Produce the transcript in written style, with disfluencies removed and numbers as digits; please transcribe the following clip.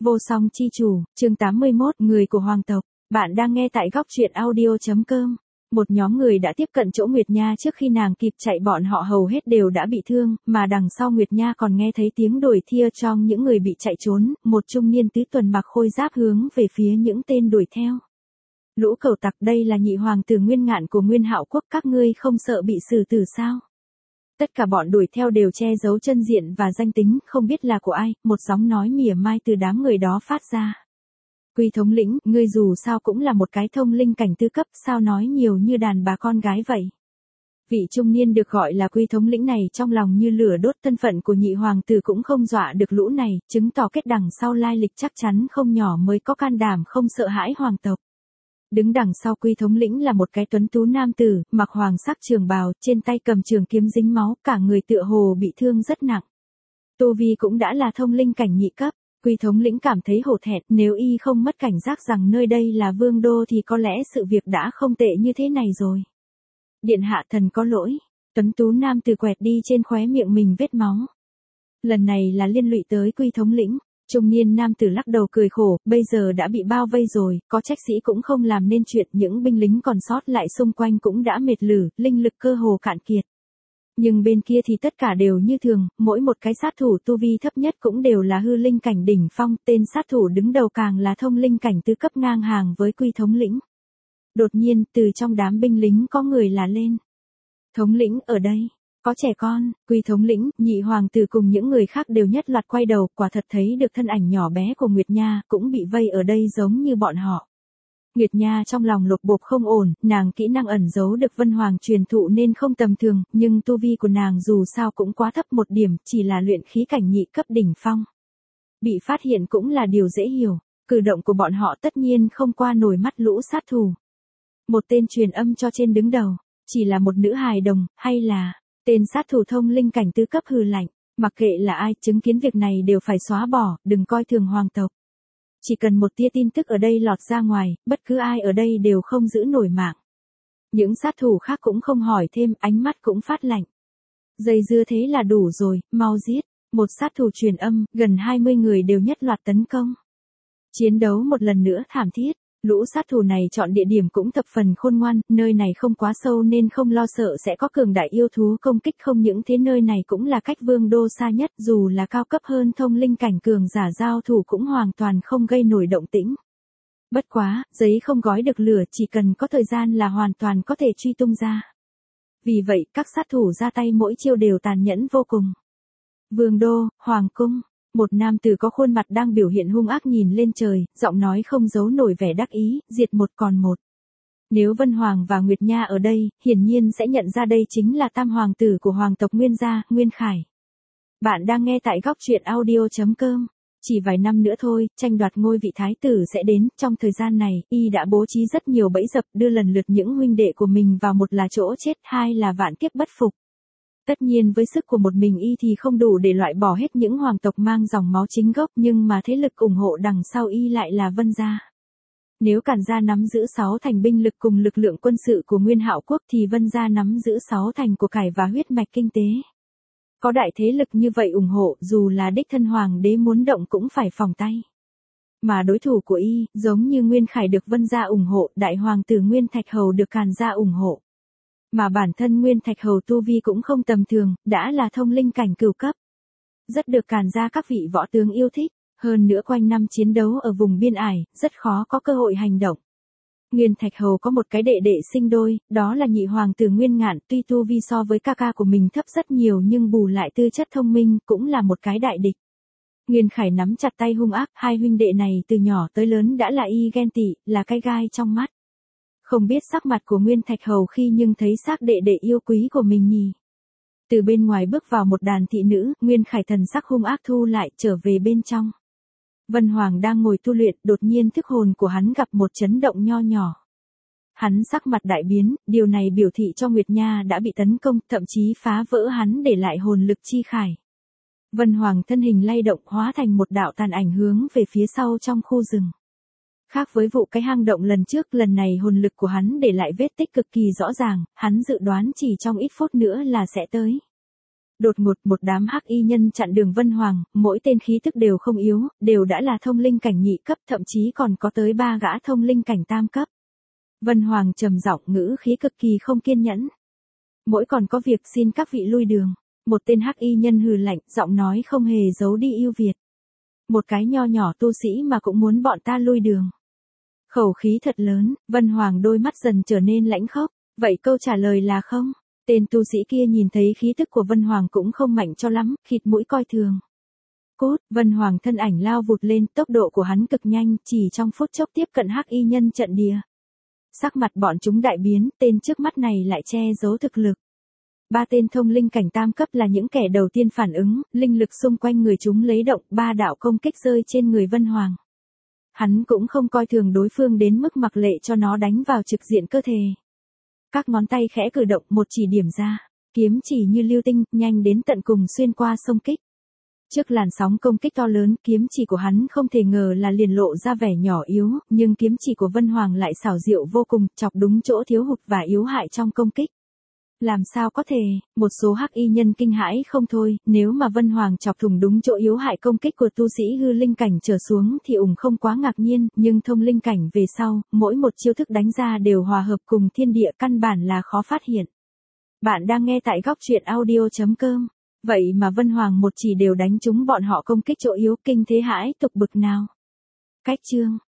Vô song chi chủ, chương 81, người của hoàng tộc. Bạn đang nghe tại góc truyện audio.com. Một nhóm người đã tiếp cận chỗ Nguyệt Nha trước khi nàng kịp chạy, bọn họ hầu hết đều đã bị thương, mà đằng sau Nguyệt Nha còn nghe thấy tiếng đuổi thia trong những người bị chạy trốn, một trung niên tứ tuần mặc khôi giáp hướng về phía những tên đuổi theo. Lũ cẩu tặc, đây là nhị hoàng tử Nguyên Ngạn của Nguyên Hạo quốc, các ngươi không sợ bị xử tử sao? Tất cả bọn đuổi theo đều che giấu chân diện và danh tính, không biết là của ai, một giọng nói mỉa mai từ đám người đó phát ra. Quy thống lĩnh, ngươi dù sao cũng là một cái thông linh cảnh tứ cấp, sao nói nhiều như đàn bà con gái vậy? Vị trung niên được gọi là Quy thống lĩnh này trong lòng như lửa đốt, thân phận của nhị hoàng tử cũng không dọa được lũ này, chứng tỏ kết đằng sau lai lịch chắc chắn không nhỏ mới có can đảm không sợ hãi hoàng tộc. Đứng đằng sau Quy thống lĩnh là một cái tuấn tú nam tử, mặc hoàng sắc trường bào, trên tay cầm trường kiếm dính máu, cả người tựa hồ bị thương rất nặng. Tu vi cũng đã là thông linh cảnh nhị cấp. Quy thống lĩnh cảm thấy hổ thẹn, nếu y không mất cảnh giác rằng nơi đây là vương đô thì có lẽ sự việc đã không tệ như thế này rồi. Điện hạ, thần có lỗi. Tuấn tú nam tử quẹt đi trên khóe miệng mình vết máu. Lần này là liên lụy tới Quy thống lĩnh. Trung niên nam tử lắc đầu cười khổ, bây giờ đã bị bao vây rồi, có trách sĩ cũng không làm nên chuyện, những binh lính còn sót lại xung quanh cũng đã mệt lử, linh lực cơ hồ cạn kiệt. Nhưng bên kia thì tất cả đều như thường, mỗi một cái sát thủ tu vi thấp nhất cũng đều là hư linh cảnh đỉnh phong, tên sát thủ đứng đầu càng là thông linh cảnh tứ cấp ngang hàng với Quy thống lĩnh. Đột nhiên, từ trong đám binh lính có người là lên. Thống lĩnh, ở đây. Có trẻ con. Quy thống lĩnh, nhị hoàng tử cùng những người khác đều nhất loạt quay đầu, quả thật thấy được thân ảnh nhỏ bé của Nguyệt Nha, cũng bị vây ở đây giống như bọn họ. Nguyệt Nha trong lòng lục bộp không ổn, nàng kỹ năng ẩn giấu được Vân Hoàng truyền thụ nên không tầm thường, nhưng tu vi của nàng dù sao cũng quá thấp một điểm, chỉ là luyện khí cảnh nhị cấp đỉnh phong. Bị phát hiện cũng là điều dễ hiểu, cử động của bọn họ tất nhiên không qua nổi mắt lũ sát thủ. Một tên truyền âm cho trên đứng đầu, chỉ là một nữ hài đồng, hay là... Tên sát thủ thông linh cảnh tứ cấp hừ lạnh, mặc kệ là ai, chứng kiến việc này đều phải xóa bỏ, đừng coi thường hoàng tộc. Chỉ cần một tia tin tức ở đây lọt ra ngoài, bất cứ ai ở đây đều không giữ nổi mạng. Những sát thủ khác cũng không hỏi thêm, ánh mắt cũng phát lạnh. Dây dưa thế là đủ rồi, mau giết. Một sát thủ truyền âm, gần 20 người đều nhất loạt tấn công. Chiến đấu một lần nữa thảm thiết. Lũ sát thủ này chọn địa điểm cũng thập phần khôn ngoan, nơi này không quá sâu nên không lo sợ sẽ có cường đại yêu thú công kích, không những thế nơi này cũng là cách vương đô xa nhất, dù là cao cấp hơn thông linh cảnh cường giả giao thủ cũng hoàn toàn không gây nổi động tĩnh. Bất quá, giấy không gói được lửa, chỉ cần có thời gian là hoàn toàn có thể truy tung ra. Vì vậy, các sát thủ ra tay mỗi chiêu đều tàn nhẫn vô cùng. Vương đô, hoàng cung. Một nam tử có khuôn mặt đang biểu hiện hung ác nhìn lên trời, giọng nói không giấu nổi vẻ đắc ý, diệt một còn một. Nếu Vân Hoàng và Nguyệt Nha ở đây, hiển nhiên sẽ nhận ra đây chính là tam hoàng tử của hoàng tộc Nguyên gia, Nguyên Khải. Bạn đang nghe tại góc truyện audio.com. Chỉ vài năm nữa thôi, tranh đoạt ngôi vị thái tử sẽ đến, trong thời gian này, y đã bố trí rất nhiều bẫy dập đưa lần lượt những huynh đệ của mình vào, một là chỗ chết, hai là vạn kiếp bất phục. Tất nhiên với sức của một mình y thì không đủ để loại bỏ hết những hoàng tộc mang dòng máu chính gốc, nhưng mà thế lực ủng hộ đằng sau y lại là Vân gia. Nếu Càn gia nắm giữ 6 thành binh lực cùng lực lượng quân sự của Nguyên Hạo quốc thì Vân gia nắm giữ 6 thành của cải và huyết mạch kinh tế. Có đại thế lực như vậy ủng hộ, dù là đích thân hoàng đế muốn động cũng phải phòng tay. Mà đối thủ của y, giống như Nguyên Khải được Vân gia ủng hộ, đại hoàng tử Nguyên Thạch Hầu được Càn gia ủng hộ. Mà bản thân Nguyên Thạch Hầu tu vi cũng không tầm thường, đã là thông linh cảnh cửu cấp. Rất được Càn gia các vị võ tướng yêu thích, hơn nữa quanh năm chiến đấu ở vùng biên ải, rất khó có cơ hội hành động. Nguyên Thạch Hầu có một cái đệ đệ sinh đôi, đó là nhị hoàng tử Nguyên Ngạn, tuy tu vi so với ca ca của mình thấp rất nhiều nhưng bù lại tư chất thông minh, cũng là một cái đại địch. Nguyên Khải nắm chặt tay hung ác, hai huynh đệ này từ nhỏ tới lớn đã là y ghen tị, là cái gai trong mắt. Không biết sắc mặt của Nguyên Thạch Hầu khi nhưng thấy xác đệ đệ yêu quý của mình nhỉ. Từ bên ngoài bước vào một đàn thị nữ, Nguyên Khải thần sắc hung ác thu lại, trở về bên trong. Vân Hoàng đang ngồi tu luyện, đột nhiên thức hồn của hắn gặp một chấn động nho nhỏ. Hắn sắc mặt đại biến, điều này biểu thị cho Nguyệt Nha đã bị tấn công, thậm chí phá vỡ hắn để lại hồn lực chi khải. Vân Hoàng thân hình lay động, hóa thành một đạo tàn ảnh hướng về phía sau trong khu rừng. Khác với vụ cái hang động lần trước, lần này hồn lực của hắn để lại vết tích cực kỳ rõ ràng, hắn dự đoán chỉ trong ít phút nữa là sẽ tới. Đột ngột một đám hắc y nhân chặn đường Vân Hoàng, mỗi tên khí tức đều không yếu, đều đã là thông linh cảnh nhị cấp, thậm chí còn có tới 3 gã thông linh cảnh tam cấp. Vân Hoàng trầm giọng, ngữ khí cực kỳ không kiên nhẫn. Mỗi còn có việc xin các vị lui đường. Một tên hắc y nhân hừ lạnh, giọng nói không hề giấu đi ưu việt. Một cái nho nhỏ tu sĩ mà cũng muốn bọn ta lui đường. Khẩu khí thật lớn, Vân Hoàng đôi mắt dần trở nên lãnh khốc. Vậy câu trả lời là không? Tên tu sĩ kia nhìn thấy khí tức của Vân Hoàng cũng không mạnh cho lắm, khịt mũi coi thường. Cốt, Vân Hoàng thân ảnh lao vụt lên, tốc độ của hắn cực nhanh, chỉ trong phút chốc tiếp cận hắc y nhân trận địa. Sắc mặt bọn chúng đại biến, tên trước mắt này lại che giấu thực lực. 3 tên thông linh cảnh tam cấp là những kẻ đầu tiên phản ứng, linh lực xung quanh người chúng lấy động, 3 đạo công kích rơi trên người Vân Hoàng. Hắn cũng không coi thường đối phương đến mức mặc lệ cho nó đánh vào trực diện cơ thể. Các ngón tay khẽ cử động, một chỉ điểm ra, kiếm chỉ như lưu tinh, nhanh đến tận cùng xuyên qua sông kích. Trước làn sóng công kích to lớn, kiếm chỉ của hắn không thể ngờ là liền lộ ra vẻ nhỏ yếu, nhưng kiếm chỉ của Vân Hoàng lại xảo diệu vô cùng, chọc đúng chỗ thiếu hụt và yếu hại trong công kích. Làm sao có thể, một số hắc y nhân kinh hãi không thôi, nếu mà Vân Hoàng chọc thủng đúng chỗ yếu hại công kích của tu sĩ hư linh cảnh trở xuống thì không quá ngạc nhiên, nhưng thông linh cảnh về sau, mỗi một chiêu thức đánh ra đều hòa hợp cùng thiên địa, căn bản là khó phát hiện. Bạn đang nghe tại góc truyện audio.com. Vậy mà Vân Hoàng một chỉ đều đánh trúng bọn họ công kích chỗ yếu, kinh thế hãi tục bực nào. Cách chương